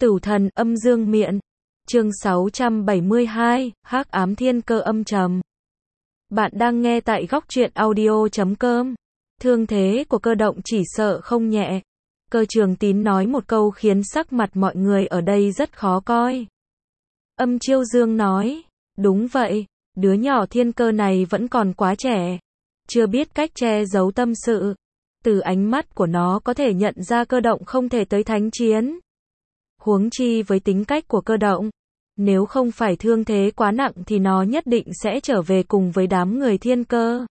Tử thần âm dương miện. Chương 672, Hắc ám thiên cơ âm trầm. Bạn đang nghe tại góc truyện audio.com. Thương thế của Cơ Động chỉ sợ không nhẹ. Cơ Trường Tín nói một câu khiến sắc mặt mọi người ở đây rất khó coi. Âm Chiêu Dương nói, đúng vậy, đứa nhỏ thiên cơ này vẫn còn quá trẻ, chưa biết cách che giấu tâm sự. Từ ánh mắt của nó có thể nhận ra Cơ Động không thể tới thánh chiến. Huống chi với tính cách của Cơ Động, nếu không phải thương thế quá nặng thì nó nhất định sẽ trở về cùng với đám người thiên cơ.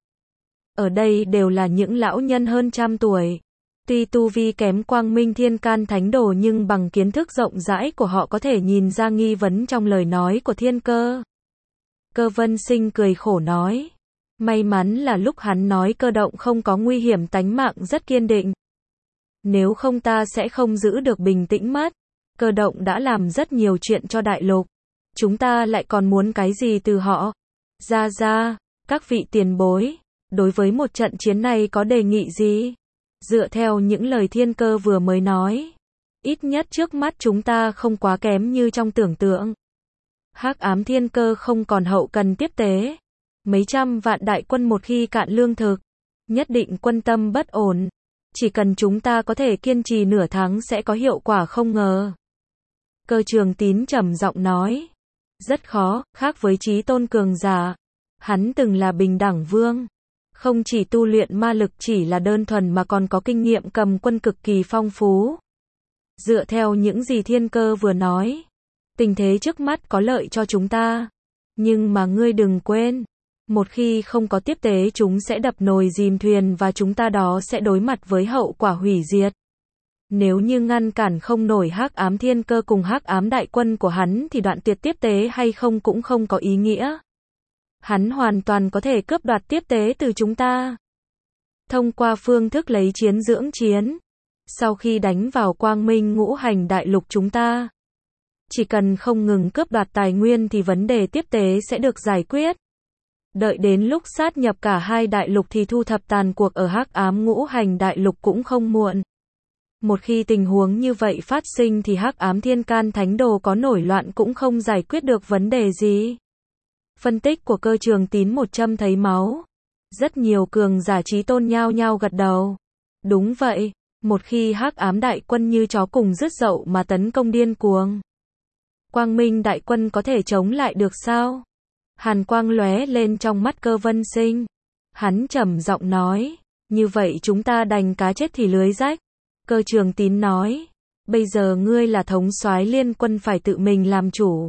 Ở đây đều là những lão nhân hơn trăm tuổi. Tuy tu vi kém Quang Minh Thiên Can Thánh Đồ nhưng bằng kiến thức rộng rãi của họ có thể nhìn ra nghi vấn trong lời nói của thiên cơ. Cơ Vân Sinh cười khổ nói. May mắn là lúc hắn nói Cơ Động không có nguy hiểm tánh mạng rất kiên định. Nếu không ta sẽ không giữ được bình tĩnh mất. Cơ Động đã làm rất nhiều chuyện cho đại lục. Chúng ta lại còn muốn cái gì từ họ? Ra, các vị tiền bối, đối với một trận chiến này có đề nghị gì? Dựa theo những lời thiên cơ vừa mới nói, ít nhất trước mắt chúng ta không quá kém như trong tưởng tượng. Hắc ám thiên cơ không còn hậu cần tiếp tế. Mấy trăm vạn đại quân một khi cạn lương thực, nhất định quân tâm bất ổn. Chỉ cần chúng ta có thể kiên trì nửa tháng sẽ có hiệu quả không ngờ. Cơ Trường Tín trầm giọng nói. Rất khó, khác với Chí Tôn cường giả. Hắn từng là bình đẳng vương. Không chỉ tu luyện ma lực chỉ là đơn thuần mà còn có kinh nghiệm cầm quân cực kỳ phong phú. Dựa theo những gì thiên cơ vừa nói, tình thế trước mắt có lợi cho chúng ta. Nhưng mà ngươi đừng quên, một khi không có tiếp tế chúng sẽ đập nồi dìm thuyền và chúng ta đó sẽ đối mặt với hậu quả hủy diệt. Nếu như ngăn cản không nổi Hắc ám thiên cơ cùng Hắc ám đại quân của hắn thì đoạn tuyệt tiếp tế hay không cũng không có ý nghĩa. Hắn hoàn toàn có thể cướp đoạt tiếp tế từ chúng ta. Thông qua phương thức lấy chiến dưỡng chiến. Sau khi đánh vào Quang Minh ngũ hành đại lục chúng ta, chỉ cần không ngừng cướp đoạt tài nguyên thì vấn đề tiếp tế sẽ được giải quyết. Đợi đến lúc sát nhập cả hai đại lục thì thu thập tàn cuộc ở Hắc ám ngũ hành đại lục cũng không muộn. Một khi tình huống như vậy phát sinh thì Hắc ám Thiên Can Thánh Đồ có nổi loạn cũng không giải quyết được vấn đề gì. Phân tích của Cơ Trường Tín 100 thấy máu. Rất nhiều cường giả Chí Tôn nhao nhao gật đầu. Đúng vậy, một khi Hắc ám đại quân như chó cùng rứt dậu mà tấn công điên cuồng, Quang Minh đại quân có thể chống lại được sao? Hàn quang lóe lên trong mắt Cơ Vân Sinh. Hắn trầm giọng nói, như vậy chúng ta đành cá chết thì lưới rách. Cơ Trường Tín nói, bây giờ ngươi là thống soái liên quân phải tự mình làm chủ.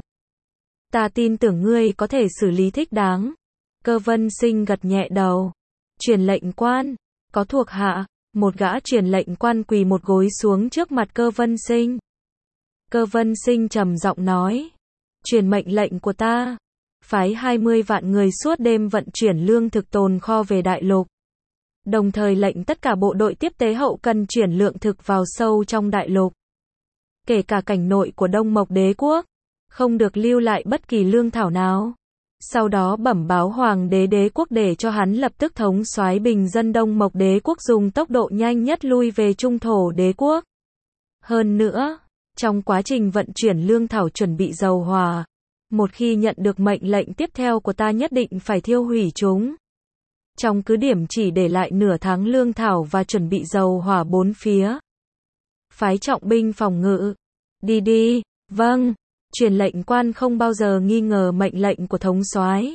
Ta tin tưởng ngươi có thể xử lý thích đáng. Cơ Vân Sinh gật nhẹ đầu. Truyền lệnh quan, có thuộc hạ, một gã truyền lệnh quan quỳ một gối xuống trước mặt Cơ Vân Sinh. Cơ Vân Sinh trầm giọng nói, truyền mệnh lệnh của ta, phái 20 vạn người suốt đêm vận chuyển lương thực tồn kho về đại lục. Đồng thời lệnh tất cả bộ đội tiếp tế hậu cần chuyển lượng thực vào sâu trong đại lục. Kể cả cảnh nội của Đông Mộc Đế Quốc, không được lưu lại bất kỳ lương thảo nào. Sau đó bẩm báo Hoàng đế Đế Quốc để cho hắn lập tức thống soái bình dân Đông Mộc Đế Quốc dùng tốc độ nhanh nhất lui về Trung Thổ Đế Quốc. Hơn nữa, trong quá trình vận chuyển lương thảo chuẩn bị dầu hỏa, một khi nhận được mệnh lệnh tiếp theo của ta nhất định phải thiêu hủy chúng. Trong cứ điểm chỉ để lại nửa tháng lương thảo và chuẩn bị dầu hỏa bốn phía. Phái trọng binh phòng ngự. Đi, vâng. Truyền lệnh quan không bao giờ nghi ngờ mệnh lệnh của thống soái.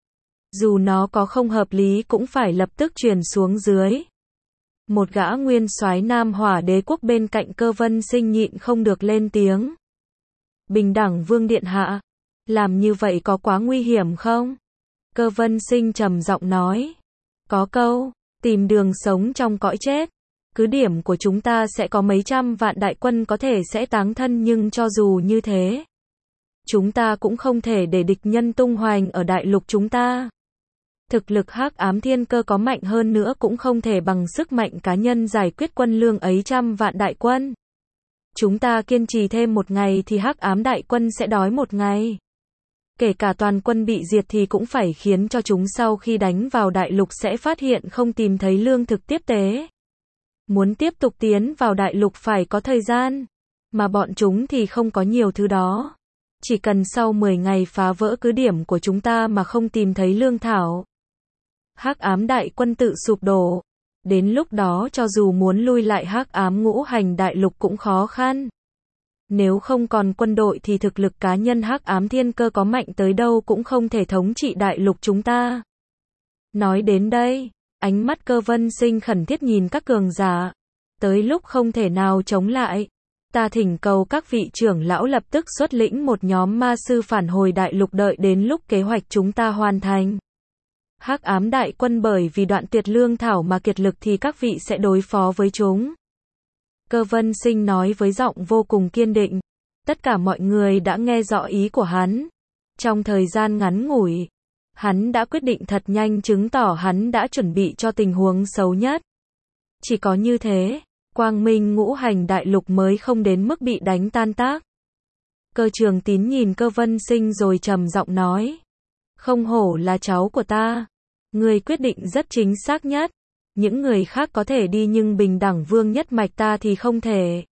Dù nó có không hợp lý cũng phải lập tức truyền xuống dưới. Một gã nguyên soái Nam Hỏa Đế Quốc bên cạnh Cơ Vân Sinh nhịn không được lên tiếng. Bình đẳng vương điện hạ, làm như vậy có quá nguy hiểm không? Cơ Vân Sinh trầm giọng nói. Có câu, tìm đường sống trong cõi chết. Cứ điểm của chúng ta sẽ có mấy trăm vạn đại quân có thể sẽ táng thân nhưng cho dù như thế, chúng ta cũng không thể để địch nhân tung hoành ở đại lục chúng ta. Thực lực Hắc ám thiên cơ có mạnh hơn nữa cũng không thể bằng sức mạnh cá nhân giải quyết quân lương ấy trăm vạn đại quân. Chúng ta kiên trì thêm một ngày thì Hắc ám đại quân sẽ đói một ngày. Kể cả toàn quân bị diệt thì cũng phải khiến cho chúng sau khi đánh vào đại lục sẽ phát hiện không tìm thấy lương thực tiếp tế. Muốn tiếp tục tiến vào đại lục phải có thời gian. Mà bọn chúng thì không có nhiều thứ đó. Chỉ cần sau 10 ngày phá vỡ cứ điểm của chúng ta mà không tìm thấy lương thảo, Hắc ám đại quân tự sụp đổ. Đến lúc đó cho dù muốn lui lại Hắc ám ngũ hành đại lục cũng khó khăn. Nếu không còn quân đội thì thực lực cá nhân Hắc ám thiên cơ có mạnh tới đâu cũng không thể thống trị đại lục chúng ta. Nói đến đây, ánh mắt Cơ Vân Sinh khẩn thiết nhìn các cường giả. Tới lúc không thể nào chống lại, ta thỉnh cầu các vị trưởng lão lập tức xuất lĩnh một nhóm ma sư phản hồi đại lục, đợi đến lúc kế hoạch chúng ta hoàn thành. Hắc ám đại quân bởi vì đoạn tuyệt lương thảo mà kiệt lực thì các vị sẽ đối phó với chúng. Cơ Vân Sinh nói với giọng vô cùng kiên định. Tất cả mọi người đã nghe rõ ý của hắn. Trong thời gian ngắn ngủi, hắn đã quyết định thật nhanh, chứng tỏ hắn đã chuẩn bị cho tình huống xấu nhất. Chỉ có như thế, quang minh ngũ hành đại lục mới không đến mức bị đánh tan tác. Cơ Trường Tín nhìn Cơ Vân Sinh rồi trầm giọng nói. Không hổ là cháu của ta. Ngươi quyết định rất chính xác nhất. Những người khác có thể đi nhưng bình đẳng vương nhất mạch ta thì không thể.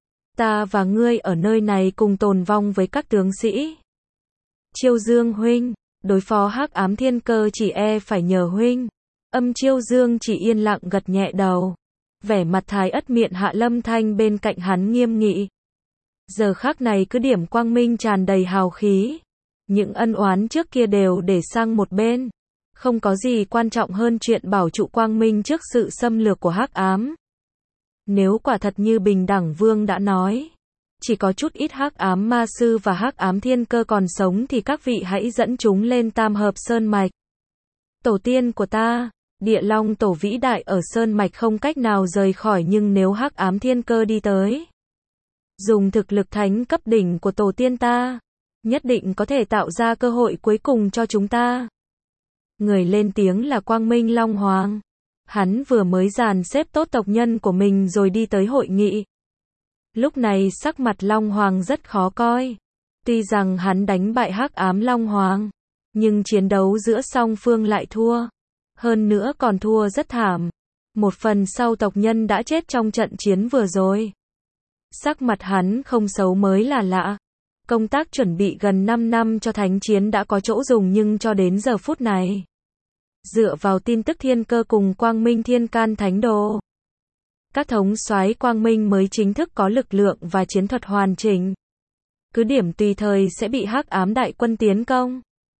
Ta và ngươi ở nơi này cùng tồn vong với các tướng sĩ. Chiêu Dương huynh, đối phó Hắc ám thiên cơ chỉ e phải nhờ huynh. Chiêu Dương chỉ yên lặng gật nhẹ đầu. Vẻ mặt Thái Ất Miện Hạ Lâm Thanh bên cạnh hắn nghiêm nghị. Giờ khắc này cứ điểm quang minh tràn đầy hào khí. Những ân oán trước kia đều để sang một bên. Không có gì quan trọng hơn chuyện bảo trụ quang minh trước sự xâm lược của Hắc ám. Nếu quả thật như Bình Đẳng Vương đã nói, chỉ có chút ít Hắc ám ma sư và Hắc ám thiên cơ còn sống thì các vị hãy dẫn chúng lên Tam Hợp Sơn Mạch. Tổ tiên của ta, Địa Long Tổ vĩ đại ở Sơn Mạch không cách nào rời khỏi, nhưng nếu Hắc ám thiên cơ đi tới, dùng thực lực thánh cấp đỉnh của tổ tiên ta, nhất định có thể tạo ra cơ hội cuối cùng cho chúng ta. Người lên tiếng là Quang Minh Long Hoàng. Hắn vừa mới dàn xếp tốt tộc nhân của mình rồi đi tới hội nghị. Lúc này sắc mặt Long Hoàng rất khó coi. Tuy rằng hắn đánh bại Hắc ám Long Hoàng, nhưng chiến đấu giữa song phương lại thua. Hơn nữa còn thua rất thảm. Một phần sau tộc nhân đã chết trong trận chiến vừa rồi. Sắc mặt hắn không xấu mới là lạ. Công tác chuẩn bị gần 5 năm cho thánh chiến đã có chỗ dùng, nhưng cho đến giờ phút này, dựa vào tin tức thiên cơ cùng Quang Minh Thiên Can Thánh Đồ, các thống soái Quang Minh mới chính thức có lực lượng và chiến thuật hoàn chỉnh. Cứ điểm tùy thời sẽ bị Hắc ám đại quân tiến công.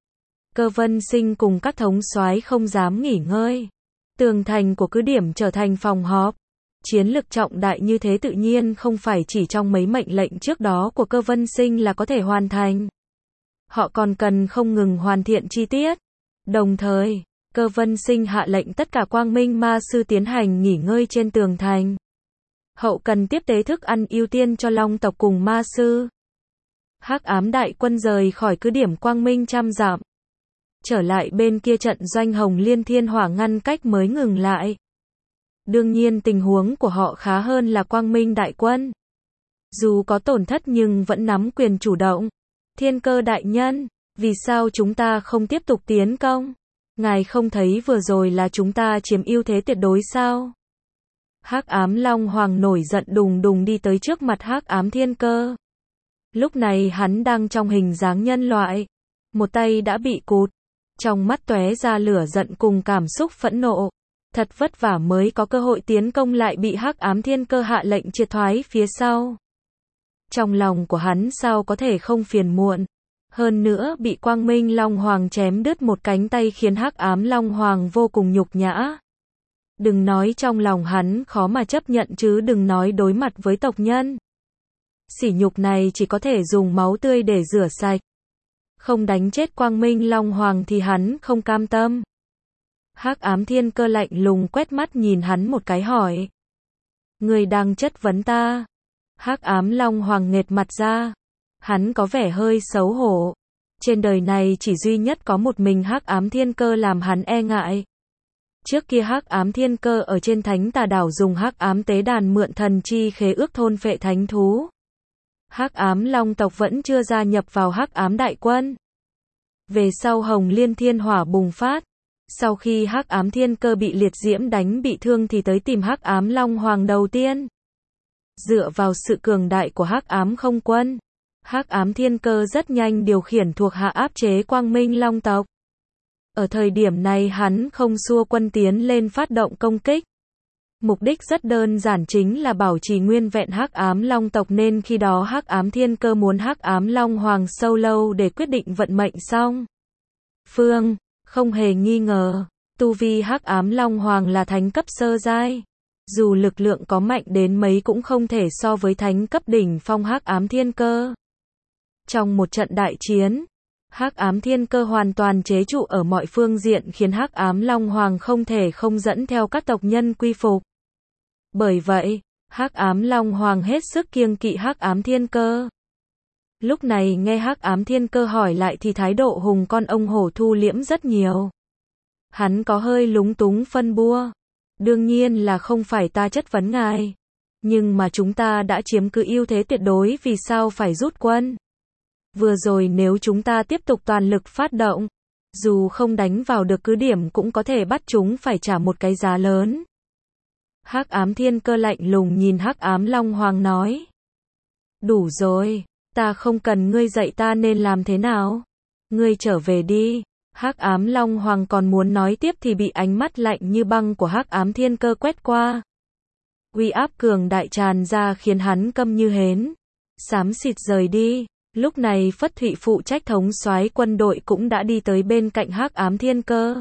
Cơ Vân Sinh cùng các thống soái không dám nghỉ ngơi. Tường thành của cứ điểm trở thành phòng họp. Chiến lực trọng đại như thế tự nhiên không phải chỉ trong mấy mệnh lệnh trước đó của Cơ Vân Sinh là có thể hoàn thành. Họ còn cần không ngừng hoàn thiện chi tiết. Đồng thời, Cơ Vân Sinh hạ lệnh tất cả quang minh ma sư tiến hành nghỉ ngơi trên tường thành. Hậu cần tiếp tế thức ăn ưu tiên cho long tộc cùng ma sư. Hắc ám đại quân rời khỏi cứ điểm quang minh trăm dặm. Trở lại bên kia trận doanh Hồng Liên Thiên Hỏa ngăn cách mới ngừng lại. Đương nhiên tình huống của họ khá hơn là quang minh đại quân. Dù có tổn thất nhưng vẫn nắm quyền chủ động. Thiên Cơ đại nhân, vì sao chúng ta không tiếp tục tiến công? Ngài không thấy vừa rồi là chúng ta chiếm ưu thế tuyệt đối sao? Hắc ám Long Hoàng nổi giận đùng đùng đi tới trước mặt Hắc ám Thiên Cơ. Lúc này hắn đang trong hình dáng nhân loại. Một tay đã bị cụt. Trong mắt tóe ra lửa giận cùng cảm xúc phẫn nộ. Thật vất vả mới có cơ hội tiến công lại bị Hắc ám Thiên Cơ hạ lệnh triệt thoái phía sau. Trong lòng của hắn sao có thể không phiền muộn. Hơn nữa bị Quang Minh Long Hoàng chém đứt một cánh tay khiến Hắc ám Long Hoàng vô cùng nhục nhã. Đừng nói trong lòng hắn khó mà chấp nhận chứ đừng nói đối mặt với tộc nhân. Sỉ nhục này chỉ có thể dùng máu tươi để rửa sạch. Không đánh chết Quang Minh Long Hoàng thì hắn không cam tâm. Hắc ám Thiên Cơ lạnh lùng quét mắt nhìn hắn một cái hỏi. Người đang chất vấn ta. Hắc ám Long Hoàng nghệt mặt ra. Hắn có vẻ hơi xấu hổ. Trên đời này chỉ duy nhất có một mình Hắc ám Thiên Cơ làm hắn e ngại. Trước kia Hắc ám Thiên Cơ ở trên Thánh Tà Đảo dùng Hắc ám tế đàn mượn thần chi khế ước thôn phệ thánh thú. Hắc ám Long tộc vẫn chưa gia nhập vào Hắc ám đại quân. Về sau Hồng Liên Thiên Hỏa bùng phát. Sau khi Hắc ám Thiên Cơ bị liệt diễm đánh bị thương thì tới tìm Hắc ám Long Hoàng đầu tiên. Dựa vào sự cường đại của Hắc Ám Không Quân, Hắc Ám Thiên Cơ rất nhanh điều khiển thuộc hạ áp chế Quang Minh Long tộc. Ở thời điểm này hắn không xua quân tiến lên phát động công kích. Mục đích rất đơn giản, chính là bảo trì nguyên vẹn Hắc Ám Long tộc, nên khi đó Hắc Ám Thiên Cơ muốn Hắc Ám Long Hoàng solo để quyết định vận mệnh song phương. Không hề nghi ngờ, tu vi Hắc Ám Long Hoàng là thánh cấp sơ giai. Dù lực lượng có mạnh đến mấy cũng không thể so với thánh cấp đỉnh phong Hắc Ám Thiên Cơ. Trong một trận đại chiến, Hắc Ám Thiên Cơ hoàn toàn chế trụ ở mọi phương diện, khiến Hắc Ám Long Hoàng không thể không dẫn theo các tộc nhân quy phục. Bởi vậy, Hắc Ám Long Hoàng hết sức kiêng kỵ Hắc Ám Thiên Cơ. Lúc này nghe Hắc Ám Thiên Cơ hỏi lại thì thái độ hùng con ông hổ thu liễm rất nhiều. Hắn có hơi lúng túng phân bua. Đương nhiên là không phải ta chất vấn ngài. Nhưng mà chúng ta đã chiếm cứ ưu thế tuyệt đối, vì sao phải rút quân? Vừa rồi nếu chúng ta tiếp tục toàn lực phát động, dù không đánh vào được cứ điểm cũng có thể bắt chúng phải trả một cái giá lớn. Hắc Ám Thiên Cơ lạnh lùng nhìn Hắc Ám Long Hoàng nói. Đủ rồi, ta không cần ngươi dạy ta nên làm thế nào. Ngươi trở về đi. Hắc Ám Long Hoàng còn muốn nói tiếp thì bị ánh mắt lạnh như băng của Hắc Ám Thiên Cơ quét qua. Uy áp cường đại tràn ra khiến hắn câm như hến. Xám xịt rời đi. Lúc này Phất Thụy phụ trách thống soái quân đội cũng đã đi tới bên cạnh Hắc Ám Thiên Cơ.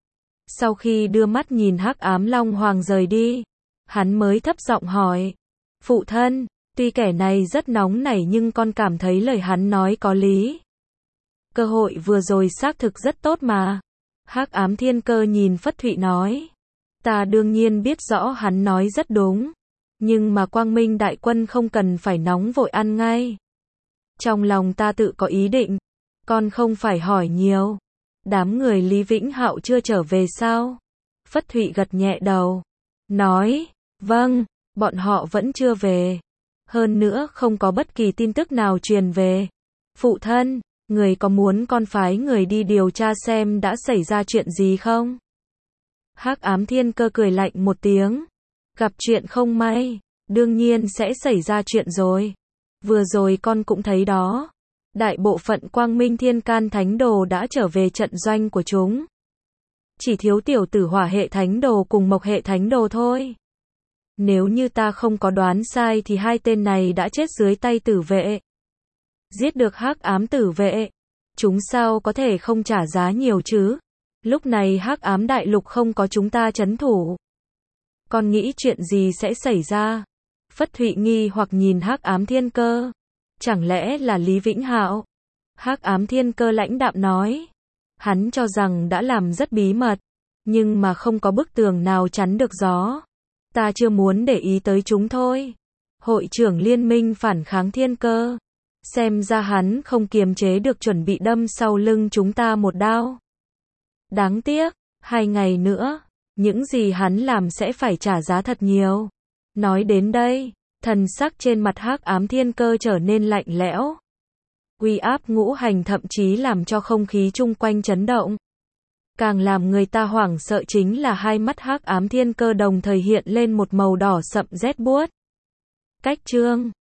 Sau khi đưa mắt nhìn Hắc Ám Long Hoàng rời đi, hắn mới thấp giọng hỏi. Phụ thân, tuy kẻ này rất nóng nảy nhưng con cảm thấy lời hắn nói có lý. Cơ hội vừa rồi xác thực rất tốt mà. Hắc Ám Thiên Cơ nhìn Phất Thụy nói. Ta đương nhiên biết rõ hắn nói rất đúng. Nhưng mà Quang Minh đại quân không cần phải nóng vội ăn ngay. Trong lòng ta tự có ý định. Con không phải hỏi nhiều. Đám người Lý Vĩnh Hạo chưa trở về sao? Phất Thụy gật nhẹ đầu. Nói, vâng, bọn họ vẫn chưa về. Hơn nữa không có bất kỳ tin tức nào truyền về. Phụ thân, người có muốn con phái người đi điều tra xem đã xảy ra chuyện gì không? Hắc Ám Thiên Cơ cười lạnh một tiếng. Gặp chuyện không may, đương nhiên sẽ xảy ra chuyện rồi. Vừa rồi con cũng thấy đó. Đại bộ phận Quang Minh Thiên Can Thánh Đồ đã trở về trận doanh của chúng. Chỉ thiếu tiểu tử Hỏa hệ Thánh Đồ cùng Mộc hệ Thánh Đồ thôi. Nếu như ta không có đoán sai thì hai tên này đã chết dưới tay tử vệ. Giết được Hắc Ám tử vệ, chúng sao có thể không trả giá nhiều chứ? Lúc này Hắc Ám đại lục không có chúng ta trấn thủ. Con nghĩ chuyện gì sẽ xảy ra? Phất Thụy nghi hoặc nhìn Hắc Ám Thiên Cơ. Chẳng lẽ là Lý Vĩnh Hạo? Hắc Ám Thiên Cơ lãnh đạm nói. Hắn cho rằng đã làm rất bí mật, nhưng mà không có bức tường nào chắn được gió. Ta chưa muốn để ý tới chúng thôi. Hội trưởng liên minh phản kháng Thiên Cơ. Xem ra hắn không kiềm chế được, chuẩn bị đâm sau lưng chúng ta một đao. Đáng tiếc, 2 ngày nữa, những gì hắn làm sẽ phải trả giá thật nhiều. Nói đến đây, thần sắc trên mặt Hắc Ám Thiên Cơ trở nên lạnh lẽo. Uy áp ngũ hành thậm chí làm cho không khí chung quanh chấn động. Càng làm người ta hoảng sợ chính là hai mắt Hắc Ám Thiên Cơ đồng thời hiện lên một màu đỏ sậm rét buốt. Cách chương